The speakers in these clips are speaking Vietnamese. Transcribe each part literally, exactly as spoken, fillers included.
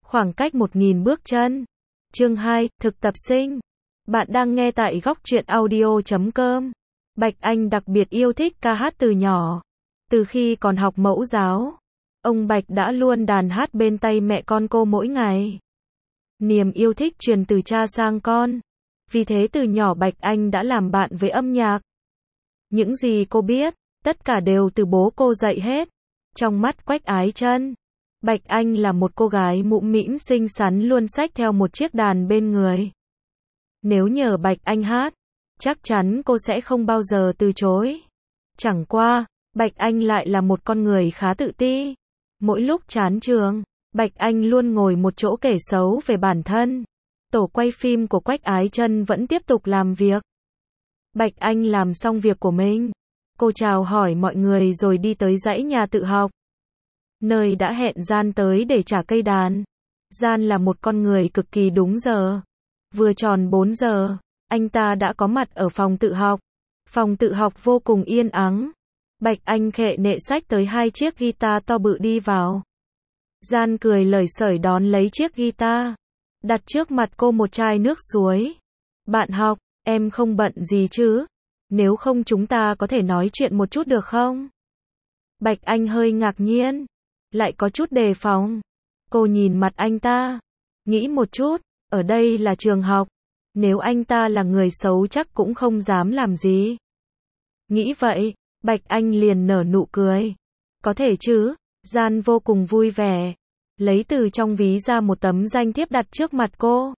Khoảng cách một nghìn bước chân. Chương hai, thực tập sinh. Bạn đang nghe tại góc truyện audio chấm com. Bạch Anh đặc biệt yêu thích ca hát từ nhỏ. Từ khi còn học mẫu giáo, ông Bạch đã luôn đàn hát bên tay mẹ con cô mỗi ngày. Niềm yêu thích truyền từ cha sang con. Vì thế từ nhỏ Bạch Anh đã làm bạn với âm nhạc. Những gì cô biết, tất cả đều từ bố cô dạy hết. Trong mắt Quách Ái Chân, Bạch Anh là một cô gái mũm mĩm xinh xắn luôn xách theo một chiếc đàn bên người. Nếu nhờ Bạch Anh hát, chắc chắn cô sẽ không bao giờ từ chối. Chẳng qua, Bạch Anh lại là một con người khá tự ti. Mỗi lúc chán trường, Bạch Anh luôn ngồi một chỗ kể xấu về bản thân. Tổ quay phim của Quách Ái Chân vẫn tiếp tục làm việc. Bạch Anh làm xong việc của mình. Cô chào hỏi mọi người rồi đi tới dãy nhà tự học, nơi đã hẹn Gian tới để trả cây đàn. Gian là một con người cực kỳ đúng giờ. Vừa tròn bốn giờ, anh ta đã có mặt ở phòng tự học. Phòng tự học vô cùng yên ắng. Bạch Anh khệ nệ xách tới hai chiếc guitar to bự đi vào. Gian cười lời sởi đón lấy chiếc guitar, đặt trước mặt cô một chai nước suối. Bạn học, em không bận gì chứ? Nếu không chúng ta có thể nói chuyện một chút được không? Bạch Anh hơi ngạc nhiên, lại có chút đề phòng. Cô nhìn mặt anh ta, nghĩ một chút, ở đây là trường học. Nếu anh ta là người xấu chắc cũng không dám làm gì. Nghĩ vậy, Bạch Anh liền nở nụ cười. Có thể chứ? Gian vô cùng vui vẻ, lấy từ trong ví ra một tấm danh thiếp đặt trước mặt cô.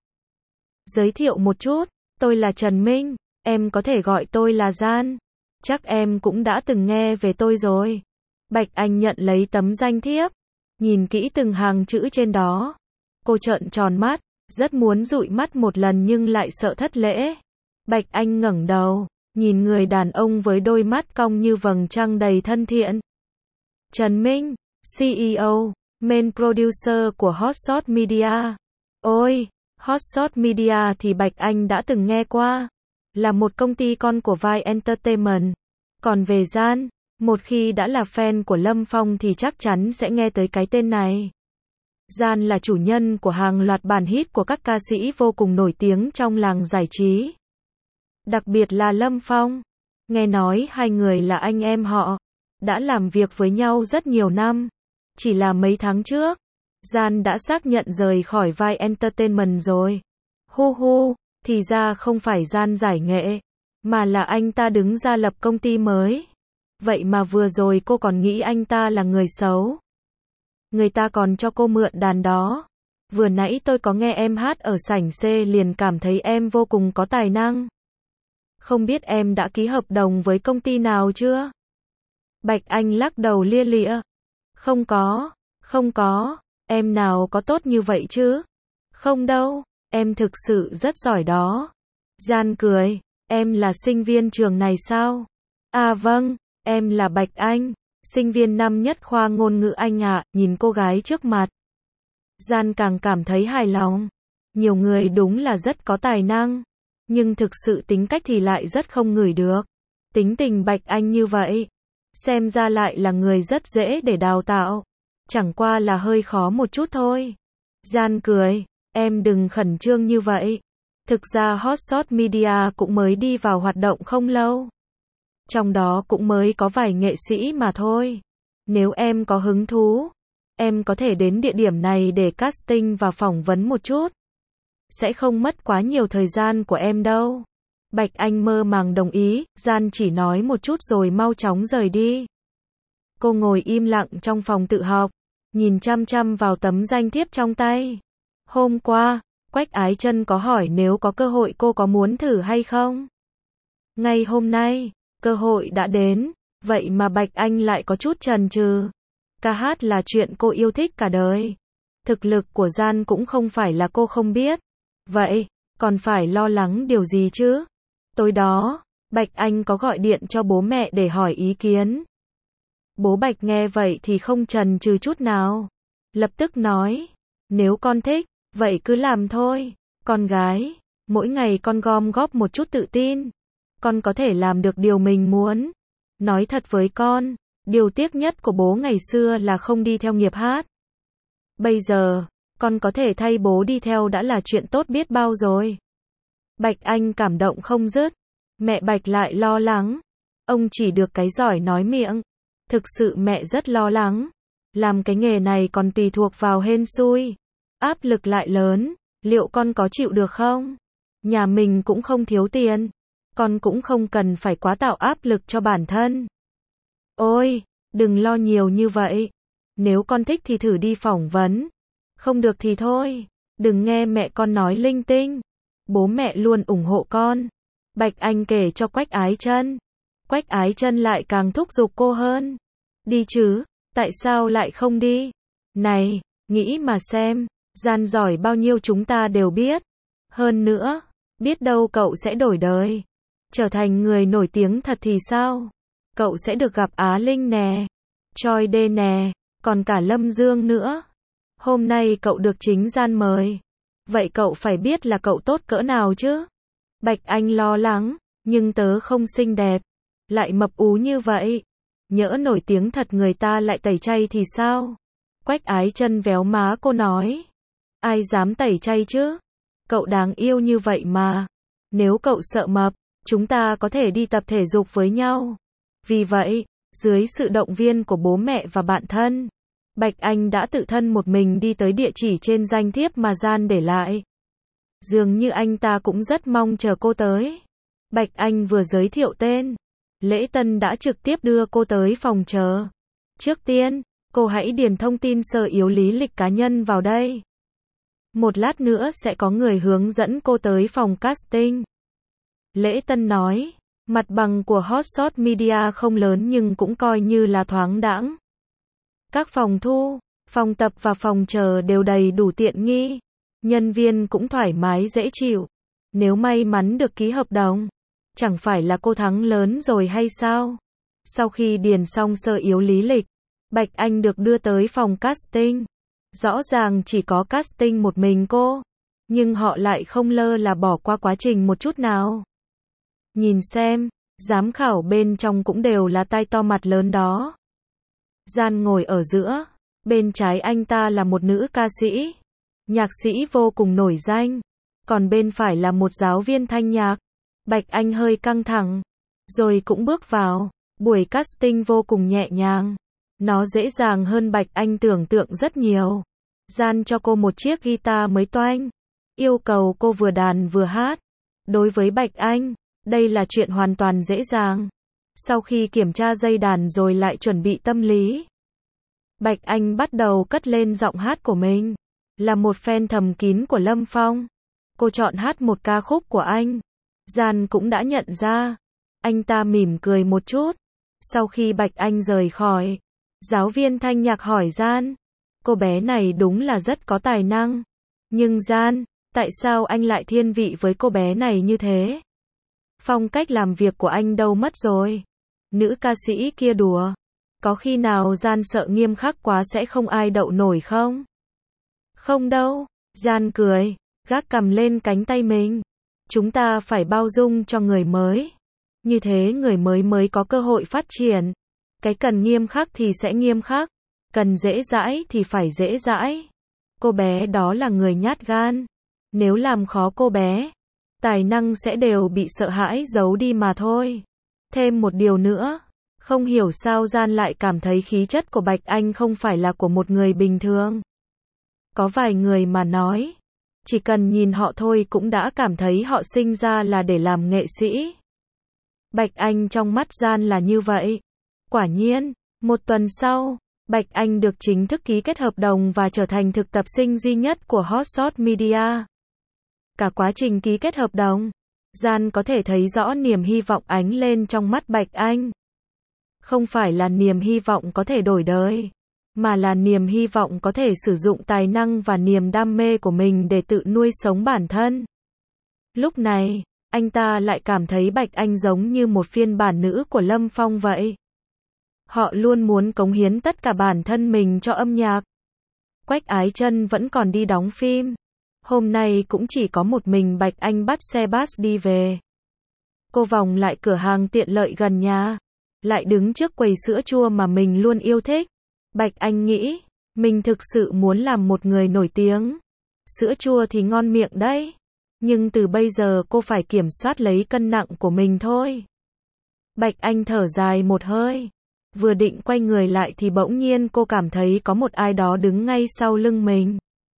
Giới thiệu một chút, tôi là Trần Minh, em có thể gọi tôi là Gian. Chắc em cũng đã từng nghe về tôi rồi. Bạch Anh nhận lấy tấm danh thiếp, nhìn kỹ từng hàng chữ trên đó. Cô trợn tròn mắt, rất muốn dụi mắt một lần nhưng lại sợ thất lễ. Bạch Anh ngẩng đầu, nhìn người đàn ông với đôi mắt cong như vầng trăng đầy thân thiện. Trần Minh, xê e ô, main producer của Hotshot Media. Ôi, Hotshot Media thì Bạch Anh đã từng nghe qua, là một công ty con của Vai Entertainment. Còn về Gian, một khi đã là fan của Lâm Phong thì chắc chắn sẽ nghe tới cái tên này. Gian là chủ nhân của hàng loạt bản hit của các ca sĩ vô cùng nổi tiếng trong làng giải trí. Đặc biệt là Lâm Phong. Nghe nói hai người là anh em họ, đã làm việc với nhau rất nhiều năm. Chỉ là mấy tháng trước, Gian đã xác nhận rời khỏi Vai Entertainment rồi. Hu hu, thì ra không phải Gian giải nghệ, mà là anh ta đứng ra lập công ty mới. Vậy mà vừa rồi cô còn nghĩ anh ta là người xấu. Người ta còn cho cô mượn đàn đó. Vừa nãy tôi có nghe em hát ở sảnh C liền cảm thấy em vô cùng có tài năng. Không biết em đã ký hợp đồng với công ty nào chưa? Bạch Anh lắc đầu lia lịa. Không có, không có, em nào có tốt như vậy chứ? Không đâu, em thực sự rất giỏi đó. Gian cười, em là sinh viên trường này sao? À vâng, em là Bạch Anh, sinh viên năm nhất khoa ngôn ngữ Anh ạ. Nhìn cô gái trước mặt, Gian càng cảm thấy hài lòng. Nhiều người đúng là rất có tài năng, nhưng thực sự tính cách thì lại rất không ngửi được. Tính tình Bạch Anh như vậy, xem ra lại là người rất dễ để đào tạo. Chẳng qua là hơi khó một chút thôi. Gian cười, em đừng khẩn trương như vậy. Thực ra Hotshot Media cũng mới đi vào hoạt động không lâu. Trong đó cũng mới có vài nghệ sĩ mà thôi. Nếu em có hứng thú, em có thể đến địa điểm này để casting và phỏng vấn một chút. Sẽ không mất quá nhiều thời gian của em đâu. Bạch Anh mơ màng đồng ý, Gian chỉ nói một chút rồi mau chóng rời đi. Cô ngồi im lặng trong phòng tự học, nhìn chăm chăm vào tấm danh thiếp trong tay. Hôm qua, Quách Ái Chân có hỏi nếu có cơ hội cô có muốn thử hay không. Ngay hôm nay, cơ hội đã đến, vậy mà Bạch Anh lại có chút chần chừ. Ca hát là chuyện cô yêu thích cả đời. Thực lực của Gian cũng không phải là cô không biết. Vậy, còn phải lo lắng điều gì chứ? Tối đó, Bạch Anh có gọi điện cho bố mẹ để hỏi ý kiến. Bố Bạch nghe vậy thì không chần chừ chút nào. Lập tức nói, nếu con thích, vậy cứ làm thôi. Con gái, mỗi ngày con gom góp một chút tự tin. Con có thể làm được điều mình muốn. Nói thật với con, điều tiếc nhất của bố ngày xưa là không đi theo nghiệp hát. Bây giờ, Con có thể thay bố đi theo đã là chuyện tốt biết bao rồi. Bạch Anh cảm động không dứt. Mẹ Bạch lại lo lắng. Ông chỉ được cái giỏi nói miệng. Thực sự mẹ rất lo lắng. Làm cái nghề này còn tùy thuộc vào hên xui. Áp lực lại lớn. Liệu con có chịu được không? Nhà mình cũng không thiếu tiền. Con cũng không cần phải quá tạo áp lực cho bản thân. Ôi, đừng lo nhiều như vậy. Nếu con thích thì thử đi phỏng vấn. Không được thì thôi. Đừng nghe mẹ con nói linh tinh. Bố mẹ luôn ủng hộ con. Bạch Anh kể cho Quách Ái Chân. Quách Ái Chân lại càng thúc giục cô hơn. Đi chứ, tại sao lại không đi? Này, nghĩ mà xem, Gian giỏi bao nhiêu chúng ta đều biết. Hơn nữa, biết đâu cậu sẽ đổi đời. Trở thành người nổi tiếng thật thì sao? Cậu sẽ được gặp Á Linh nè, Choi Đê nè, còn cả Lâm Dương nữa. Hôm nay cậu được chính Gian mời. Vậy cậu phải biết là cậu tốt cỡ nào chứ? Bạch Anh lo lắng, nhưng tớ không xinh đẹp, lại mập ú như vậy. Nhỡ nổi tiếng thật người ta lại tẩy chay thì sao? Quách Ái Chân véo má cô nói. Ai dám tẩy chay chứ? Cậu đáng yêu như vậy mà. Nếu cậu sợ mập, chúng ta có thể đi tập thể dục với nhau. Vì vậy, dưới sự động viên của bố mẹ và bạn thân, Bạch Anh đã tự thân một mình đi tới địa chỉ trên danh thiếp mà Gian để lại. Dường như anh ta cũng rất mong chờ cô tới. Bạch Anh vừa giới thiệu tên, Lễ Tân đã trực tiếp đưa cô tới phòng chờ. Trước tiên, cô hãy điền thông tin sơ yếu lý lịch cá nhân vào đây. Một lát nữa sẽ có người hướng dẫn cô tới phòng casting. Lễ Tân nói, mặt bằng của Hotshot Media không lớn nhưng cũng coi như là thoáng đãng. Các phòng thu, phòng tập và phòng chờ đều đầy đủ tiện nghi. Nhân viên cũng thoải mái dễ chịu. Nếu may mắn được ký hợp đồng, chẳng phải là cô thắng lớn rồi hay sao? Sau khi điền xong sơ yếu lý lịch, Bạch Anh được đưa tới phòng casting. Rõ ràng chỉ có casting một mình cô, nhưng họ lại không lơ là bỏ qua quá trình một chút nào. Nhìn xem, giám khảo bên trong cũng đều là tai to mặt lớn đó. Gian ngồi ở giữa, bên trái anh ta là một nữ ca sĩ, nhạc sĩ vô cùng nổi danh, còn bên phải là một giáo viên thanh nhạc. Bạch Anh hơi căng thẳng, rồi cũng bước vào. Buổi casting vô cùng nhẹ nhàng. Nó dễ dàng hơn Bạch Anh tưởng tượng rất nhiều. Gian cho cô một chiếc guitar mới toanh, yêu cầu cô vừa đàn vừa hát. Đối với Bạch Anh, đây là chuyện hoàn toàn dễ dàng. Sau khi kiểm tra dây đàn rồi lại chuẩn bị tâm lý, Bạch Anh bắt đầu cất lên giọng hát của mình. Là một fan thầm kín của Lâm Phong, cô chọn hát một ca khúc của anh. Gian cũng đã nhận ra. Anh ta mỉm cười một chút. Sau khi Bạch Anh rời khỏi, giáo viên thanh nhạc hỏi Gian, cô bé này đúng là rất có tài năng. Nhưng Gian, tại sao anh lại thiên vị với cô bé này như thế? Phong cách làm việc của anh đâu mất rồi? Nữ ca sĩ kia đùa. Có khi nào Gian sợ nghiêm khắc quá sẽ không ai đậu nổi không? Không đâu. Gian cười, gác cằm lên cánh tay mình. Chúng ta phải bao dung cho người mới. Như thế người mới mới có cơ hội phát triển. Cái cần nghiêm khắc thì sẽ nghiêm khắc. Cần dễ dãi thì phải dễ dãi. Cô bé đó là người nhát gan. Nếu làm khó cô bé, tài năng sẽ đều bị sợ hãi giấu đi mà thôi. Thêm một điều nữa, không hiểu sao Gian lại cảm thấy khí chất của Bạch Anh không phải là của một người bình thường. Có vài người mà nói, chỉ cần nhìn họ thôi cũng đã cảm thấy họ sinh ra là để làm nghệ sĩ. Bạch Anh trong mắt Gian là như vậy. Quả nhiên, một tuần sau, Bạch Anh được chính thức ký kết hợp đồng và trở thành thực tập sinh duy nhất của Hotshot Media. Cả quá trình ký kết hợp đồng, Gian có thể thấy rõ niềm hy vọng ánh lên trong mắt Bạch Anh. Không phải là niềm hy vọng có thể đổi đời, mà là niềm hy vọng có thể sử dụng tài năng và niềm đam mê của mình để tự nuôi sống bản thân. Lúc này, anh ta lại cảm thấy Bạch Anh giống như một phiên bản nữ của Lâm Phong vậy. Họ luôn muốn cống hiến tất cả bản thân mình cho âm nhạc. Quách Ái Chân vẫn còn đi đóng phim. Hôm nay cũng chỉ có một mình Bạch Anh bắt xe bus đi về. Cô vòng lại cửa hàng tiện lợi gần nhà, lại đứng trước quầy sữa chua mà mình luôn yêu thích. Bạch Anh nghĩ, Mình thực sự muốn làm một người nổi tiếng. Sữa chua thì ngon miệng đấy. Nhưng từ bây giờ cô phải kiểm soát lấy cân nặng của mình thôi. Bạch Anh thở dài một hơi. Vừa định quay người lại thì bỗng nhiên cô cảm thấy có một ai đó đứng ngay sau lưng mình.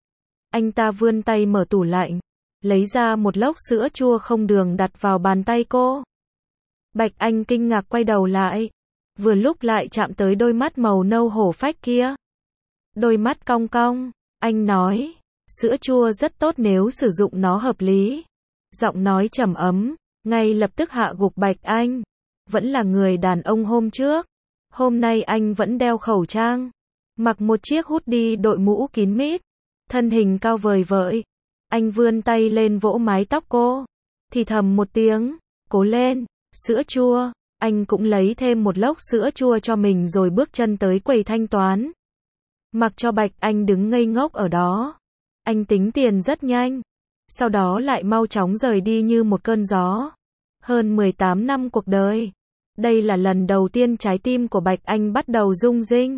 Anh ta vươn tay mở tủ lạnh, lấy ra một lốc sữa chua không đường đặt vào bàn tay cô. Bạch Anh kinh ngạc quay đầu lại, vừa lúc lại chạm tới đôi mắt màu nâu hổ phách kia. Đôi mắt cong cong, anh nói, sữa chua rất tốt nếu sử dụng nó hợp lý. Giọng nói trầm ấm, ngay lập tức hạ gục Bạch Anh. Vẫn là người đàn ông hôm trước. Hôm nay anh vẫn đeo khẩu trang, mặc một chiếc hoodie đội mũ kín mít, thân hình cao vời vợi. Anh vươn tay lên vỗ mái tóc cô, thì thầm một tiếng, cố lên, sữa chua. Anh cũng lấy thêm một lốc sữa chua cho mình rồi bước chân tới quầy thanh toán. Mặc cho Bạch Anh đứng ngây ngốc ở đó. Anh tính tiền rất nhanh, sau đó lại mau chóng rời đi như một cơn gió. Hơn mười tám năm cuộc đời. Đây là lần đầu tiên trái tim của Bạch Anh bắt đầu rung rinh.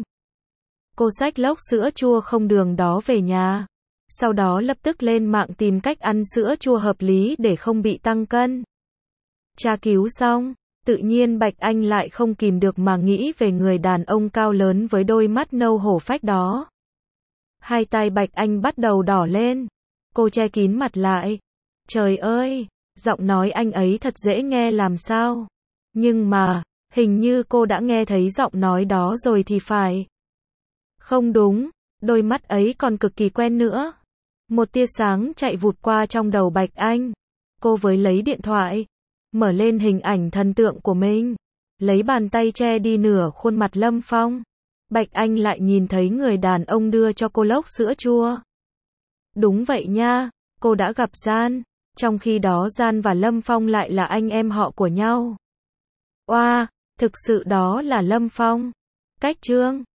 Cô xách lốc sữa chua không đường đó về nhà. Sau đó lập tức lên mạng tìm cách ăn sữa chua hợp lý để không bị tăng cân. Tra cứu xong, tự nhiên Bạch Anh lại không kìm được mà nghĩ về người đàn ông cao lớn với đôi mắt nâu hổ phách đó. Hai tay Bạch Anh bắt đầu đỏ lên. Cô che kín mặt lại. Trời ơi, giọng nói anh ấy thật dễ nghe làm sao. Nhưng mà, hình như cô đã nghe thấy giọng nói đó rồi thì phải. Không đúng, đôi mắt ấy còn cực kỳ quen nữa. Một tia sáng chạy vụt qua trong đầu Bạch Anh. Cô với lấy điện thoại, mở lên hình ảnh thần tượng của mình, lấy bàn tay che đi nửa khuôn mặt Lâm Phong. Bạch Anh lại nhìn thấy người đàn ông đưa cho cô lốc sữa chua. Đúng vậy nha, cô đã gặp Gian, trong khi đó Gian và Lâm Phong lại là anh em họ của nhau. Oa, thực sự đó là Lâm Phong. Cách Trương